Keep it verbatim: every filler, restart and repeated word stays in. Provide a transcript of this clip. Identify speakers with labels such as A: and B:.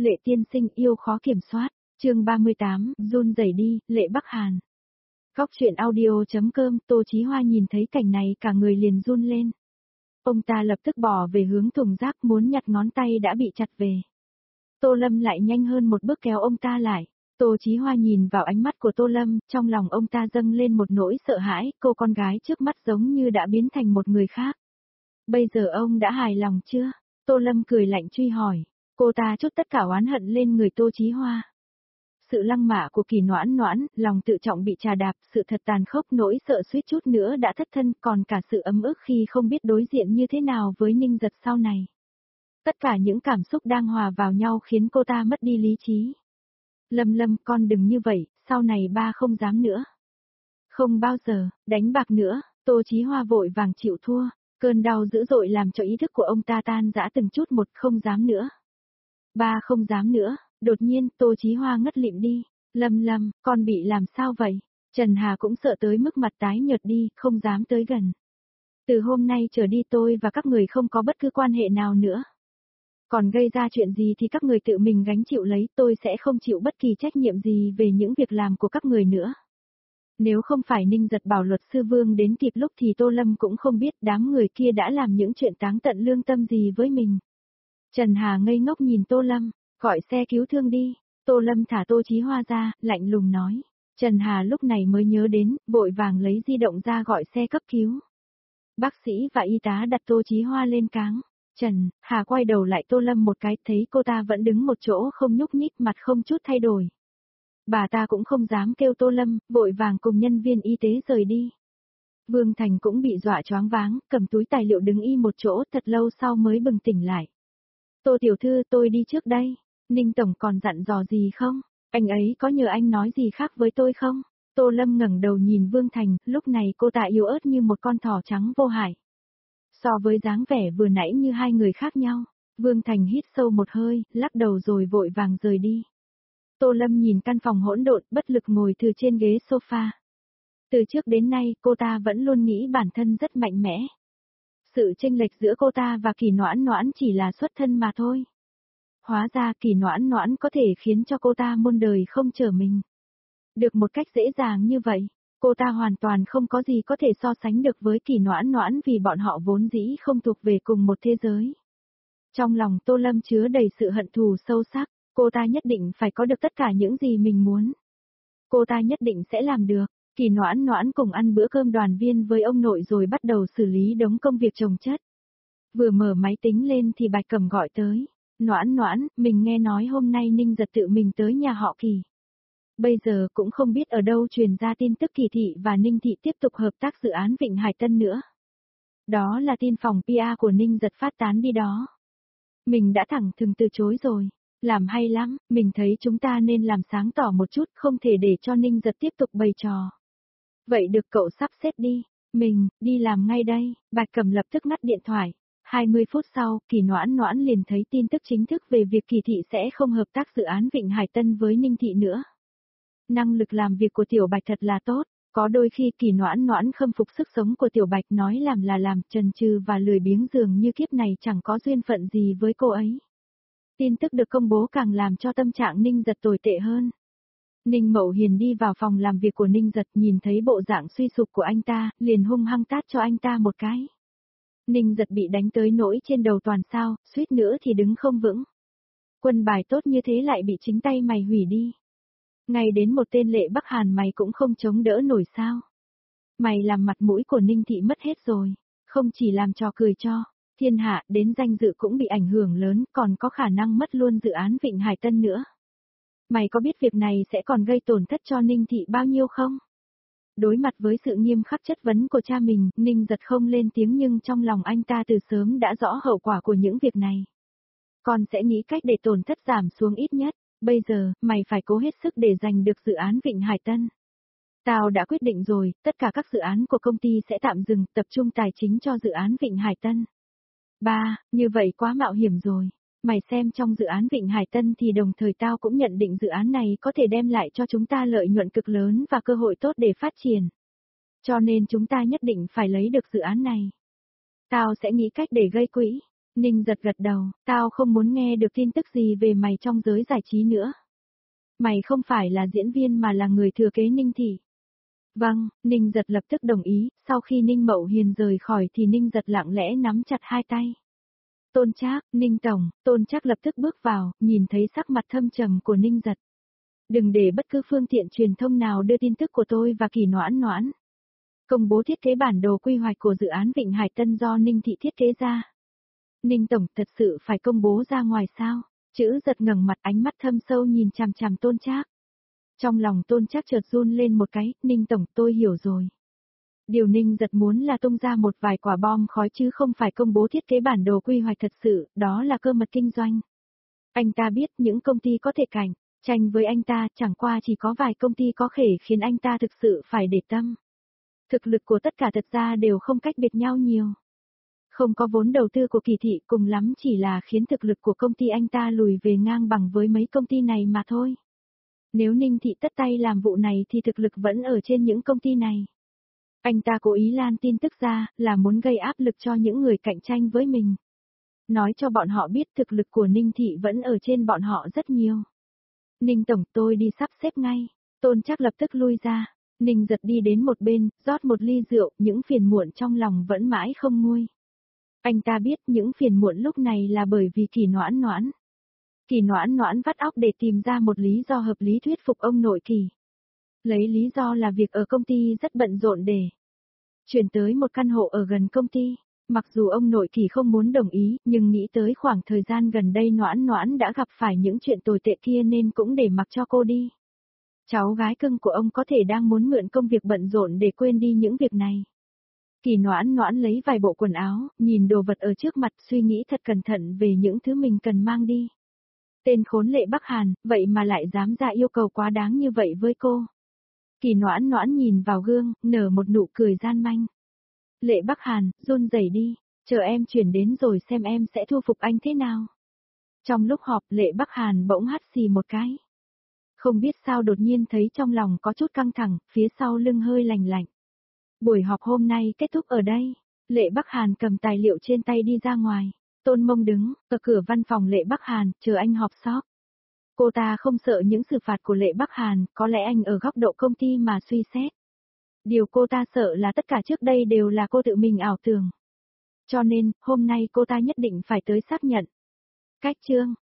A: Lệ tiên sinh yêu khó kiểm soát, chương ba mươi tám, run rẩy đi, Lệ Bắc Hàn. Góc truyện audio.com, Tô Chí Hoa nhìn thấy cảnh này cả người liền run lên. Ông ta lập tức bỏ về hướng thùng rác muốn nhặt ngón tay đã bị chặt về. Tô Lâm lại nhanh hơn một bước kéo ông ta lại. Tô Chí Hoa nhìn vào ánh mắt của Tô Lâm, trong lòng ông ta dâng lên một nỗi sợ hãi, cô con gái trước mắt giống như đã biến thành một người khác. Bây giờ ông đã hài lòng chưa? Tô Lâm cười lạnh truy hỏi. Cô ta trút tất cả oán hận lên người Tô Chí Hoa. Sự lăng mạ của Kỳ Noãn Noãn, lòng tự trọng bị trà đạp, sự thật tàn khốc nỗi sợ suýt chút nữa đã thất thân, còn cả sự ấm ức khi không biết đối diện như thế nào với Ninh Giật sau này. Tất cả những cảm xúc đang hòa vào nhau khiến cô ta mất đi lý trí. Lâm Lâm, con đừng như vậy, sau này ba không dám nữa. Không bao giờ, đánh bạc nữa, Tô Chí Hoa vội vàng chịu thua, cơn đau dữ dội làm cho ý thức của ông ta tan rã từng chút một, không dám nữa. Ba không dám nữa, đột nhiên Tô Chí Hoa ngất lịm đi. Lâm Lâm, con bị làm sao vậy? Trần Hà cũng sợ tới mức mặt tái nhợt đi, không dám tới gần. Từ hôm nay trở đi tôi và các người không có bất cứ quan hệ nào nữa. Còn gây ra chuyện gì thì các người tự mình gánh chịu lấy, tôi sẽ không chịu bất kỳ trách nhiệm gì về những việc làm của các người nữa. Nếu không phải Ninh Giật bảo luật sư Vương đến kịp lúc thì Tô Lâm cũng không biết đám người kia đã làm những chuyện táng tận lương tâm gì với mình. Trần Hà ngây ngốc nhìn Tô Lâm, gọi xe cứu thương đi. Tô Lâm thả Tô Chí Hoa ra, lạnh lùng nói. Trần Hà lúc này mới nhớ đến, vội vàng lấy di động ra gọi xe cấp cứu. Bác sĩ và y tá đặt Tô Chí Hoa lên cáng. Trần Hà quay đầu lại Tô Lâm một cái, thấy cô ta vẫn đứng một chỗ không nhúc nhích, mặt không chút thay đổi. Bà ta cũng không dám kêu Tô Lâm, vội vàng cùng nhân viên y tế rời đi. Vương Thành cũng bị dọa choáng váng, cầm túi tài liệu đứng y một chỗ, thật lâu sau mới bừng tỉnh lại. Tô tiểu thư, tôi đi trước đây. Ninh tổng còn dặn dò gì không? Anh ấy có nhờ anh nói gì khác với tôi không? Tô Lâm ngẩng đầu nhìn Vương Thành, lúc này cô ta yếu ớt như một con thỏ trắng vô hại. So với dáng vẻ vừa nãy như hai người khác nhau, Vương Thành hít sâu một hơi, lắc đầu rồi vội vàng rời đi. Tô Lâm nhìn căn phòng hỗn độn, bất lực ngồi từ trên ghế sofa. Từ trước đến nay, cô ta vẫn luôn nghĩ bản thân rất mạnh mẽ. Sự chênh lệch giữa cô ta và Kỳ Noãn Noãn chỉ là xuất thân mà thôi. Hóa ra Kỳ Noãn Noãn có thể khiến cho cô ta muôn đời không trở mình. Được một cách dễ dàng như vậy, cô ta hoàn toàn không có gì có thể so sánh được với Kỳ Noãn Noãn vì bọn họ vốn dĩ không thuộc về cùng một thế giới. Trong lòng Tô Lâm chứa đầy sự hận thù sâu sắc, cô ta nhất định phải có được tất cả những gì mình muốn. Cô ta nhất định sẽ làm được. Kỳ Noãn Noãn cùng ăn bữa cơm đoàn viên với ông nội rồi bắt đầu xử lý đống công việc chồng chất. Vừa mở máy tính lên thì Bạch Cẩm gọi tới. Noãn Noãn, mình nghe nói hôm nay Ninh Giật tự mình tới nhà họ Kỳ. Bây giờ cũng không biết ở đâu truyền ra tin tức Kỳ Thị và Ninh Thị tiếp tục hợp tác dự án Vịnh Hải Tân nữa. Đó là tin phòng pê e của Ninh Giật phát tán đi đó. Mình đã thẳng thừng từ chối rồi. Làm hay lắm, mình thấy chúng ta nên làm sáng tỏ một chút, không thể để cho Ninh Giật tiếp tục bày trò. Vậy được, cậu sắp xếp đi. Mình, đi làm ngay đây. Bạch Cẩm lập tức ngắt điện thoại. hai mươi phút sau, Kỳ Noãn Noãn liền thấy tin tức chính thức về việc Kỳ Thị sẽ không hợp tác dự án Vịnh Hải Tân với Ninh Thị nữa. Năng lực làm việc của Tiểu Bạch thật là tốt, có đôi khi Kỳ Noãn Noãn khâm phục sức sống của Tiểu Bạch, nói làm là làm, chần chừ và lười biếng dường như kiếp này chẳng có duyên phận gì với cô ấy. Tin tức được công bố càng làm cho tâm trạng Ninh Giật tồi tệ hơn. Ninh Mậu Hiền đi vào phòng làm việc của Ninh Giật, nhìn thấy bộ dạng suy sụp của anh ta, liền hung hăng tát cho anh ta một cái. Ninh Giật bị đánh tới nỗi trên đầu toàn sao, suýt nữa thì đứng không vững. Quân bài tốt như thế lại bị chính tay mày hủy đi. Ngay đến một tên Lệ Bắc Hàn mày cũng không chống đỡ nổi sao. Mày làm mặt mũi của Ninh Thị mất hết rồi, không chỉ làm trò cười cho thiên hạ, đến danh dự cũng bị ảnh hưởng lớn, còn có khả năng mất luôn dự án Vịnh Hải Tân nữa. Mày có biết việc này sẽ còn gây tổn thất cho Ninh Thị bao nhiêu không? Đối mặt với sự nghiêm khắc chất vấn của cha mình, Ninh Giật không lên tiếng nhưng trong lòng anh ta từ sớm đã rõ hậu quả của những việc này. Con sẽ nghĩ cách để tổn thất giảm xuống ít nhất, bây giờ, mày phải cố hết sức để giành được dự án Vịnh Hải Tân. Tao đã quyết định rồi, tất cả các dự án của công ty sẽ tạm dừng, tập trung tài chính cho dự án Vịnh Hải Tân. Ba, như vậy quá mạo hiểm rồi. Mày xem, trong dự án Vịnh Hải Tân thì đồng thời tao cũng nhận định dự án này có thể đem lại cho chúng ta lợi nhuận cực lớn và cơ hội tốt để phát triển. Cho nên chúng ta nhất định phải lấy được dự án này. Tao sẽ nghĩ cách để gây quỹ. Ninh giật gật đầu, tao không muốn nghe được tin tức gì về mày trong giới giải trí nữa. Mày không phải là diễn viên mà là người thừa kế Ninh Thị. Vâng, Ninh giật lập tức đồng ý, sau khi Ninh Mậu Hiền rời khỏi thì Ninh giật lặng lẽ nắm chặt hai tay. Tôn Trác, Ninh Tổng, Tôn Trác lập tức bước vào, nhìn thấy sắc mặt thâm trầm của Ninh giật. Đừng để bất cứ phương tiện truyền thông nào đưa tin tức của tôi và Kỳ Noãn Noãn. Công bố thiết kế bản đồ quy hoạch của dự án Vịnh Hải Tân do Ninh Thị thiết kế ra. Ninh Tổng, thật sự phải công bố ra ngoài sao? Chữ giật ngẩng mặt, ánh mắt thâm sâu nhìn chằm chằm Tôn Trác. Trong lòng Tôn Trác chợt run lên một cái, Ninh Tổng, tôi hiểu rồi. Điều Ninh giật muốn là tung ra một vài quả bom khói chứ không phải công bố thiết kế bản đồ quy hoạch thật sự, đó là cơ mật kinh doanh. Anh ta biết những công ty có thể cạnh tranh với anh ta, chẳng qua chỉ có vài công ty có thể khiến anh ta thực sự phải để tâm. Thực lực của tất cả thật ra đều không cách biệt nhau nhiều. Không có vốn đầu tư của Kỳ Thị, cùng lắm chỉ là khiến thực lực của công ty anh ta lùi về ngang bằng với mấy công ty này mà thôi. Nếu Ninh Thị tất tay làm vụ này thì thực lực vẫn ở trên những công ty này. Anh ta cố ý lan tin tức ra, là muốn gây áp lực cho những người cạnh tranh với mình. Nói cho bọn họ biết thực lực của Ninh Thị vẫn ở trên bọn họ rất nhiều. Ninh Tổng, tôi đi sắp xếp ngay. Tôn Trác lập tức lui ra. Ninh giật đi đến một bên, rót một ly rượu, những phiền muộn trong lòng vẫn mãi không nguôi. Anh ta biết những phiền muộn lúc này là bởi vì Kỳ Noãn Noãn. Kỳ Noãn Noãn vắt óc để tìm ra một lý do hợp lý thuyết phục ông nội Kỳ. Lấy lý do là việc ở công ty rất bận rộn để chuyển tới một căn hộ ở gần công ty. Mặc dù ông nội Kỳ không muốn đồng ý, nhưng nghĩ tới khoảng thời gian gần đây Noãn Noãn đã gặp phải những chuyện tồi tệ kia nên cũng để mặc cho cô đi. Cháu gái cưng của ông có thể đang muốn mượn công việc bận rộn để quên đi những việc này. Kỳ Noãn Noãn lấy vài bộ quần áo, nhìn đồ vật ở trước mặt, suy nghĩ thật cẩn thận về những thứ mình cần mang đi. Tên khốn Lệ Bắc Hàn, vậy mà lại dám ra yêu cầu quá đáng như vậy với cô. Kỳ Noãn Noãn nhìn vào gương, nở một nụ cười gian manh. Lệ Bắc Hàn, run rẩy đi, chờ em chuyển đến rồi xem em sẽ thu phục anh thế nào. Trong lúc họp, Lệ Bắc Hàn bỗng hắt xì một cái. Không biết sao đột nhiên thấy trong lòng có chút căng thẳng, phía sau lưng hơi lành lạnh. Buổi họp hôm nay kết thúc ở đây. Lệ Bắc Hàn cầm tài liệu trên tay đi ra ngoài. Tôn Mông đứng ở cửa văn phòng Lệ Bắc Hàn, chờ anh họp shop. Cô ta không sợ những xử phạt của Lệ Bắc Hàn, có lẽ anh ở góc độ công ty mà suy xét. Điều cô ta sợ là tất cả trước đây đều là cô tự mình ảo tưởng. Cho nên, hôm nay cô ta nhất định phải tới xác nhận. Cách chương